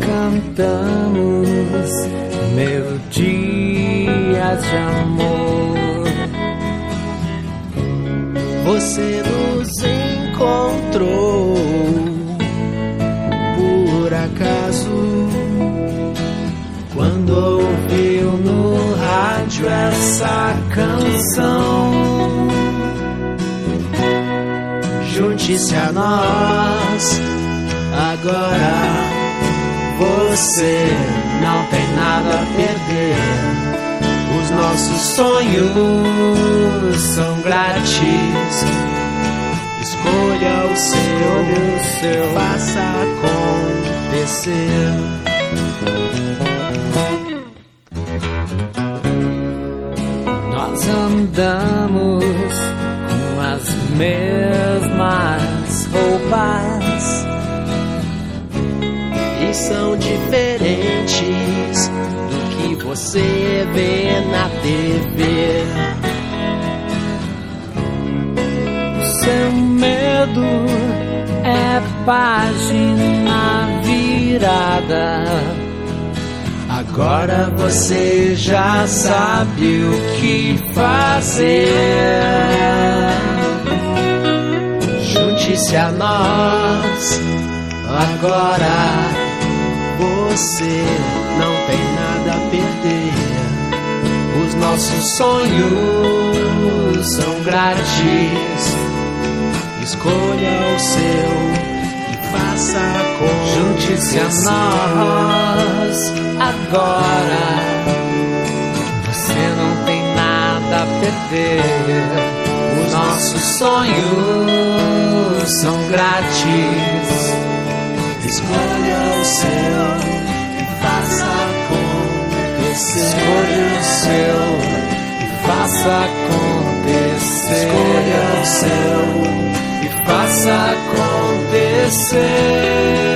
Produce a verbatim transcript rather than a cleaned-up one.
cantamos melodias de amor. Você nos encontrou por acaso quando ouviu no rádio essa canção. Junte-se a nós agora. Você não tem nada a perder. Os nossos sonhos são grátis. Escolha o seu, o seu, faça acontecer. Nós andamos com as mesmas roupas e são diferentes do que você vê na T V. O seu medo é página virada. Agora você já sabe o que fazer. Junte-se a nós agora. Você não tem nada a perder. Os nossos sonhos são grátis. Escolha o seu e faça acontecer. Junte-se a nós agora. Você não tem nada a perder. Os nossos sonhos são grátis. Escolha o seu e faça acontecer. Escolha o seu e faça acontecer. Escolha o seu e faça acontecer.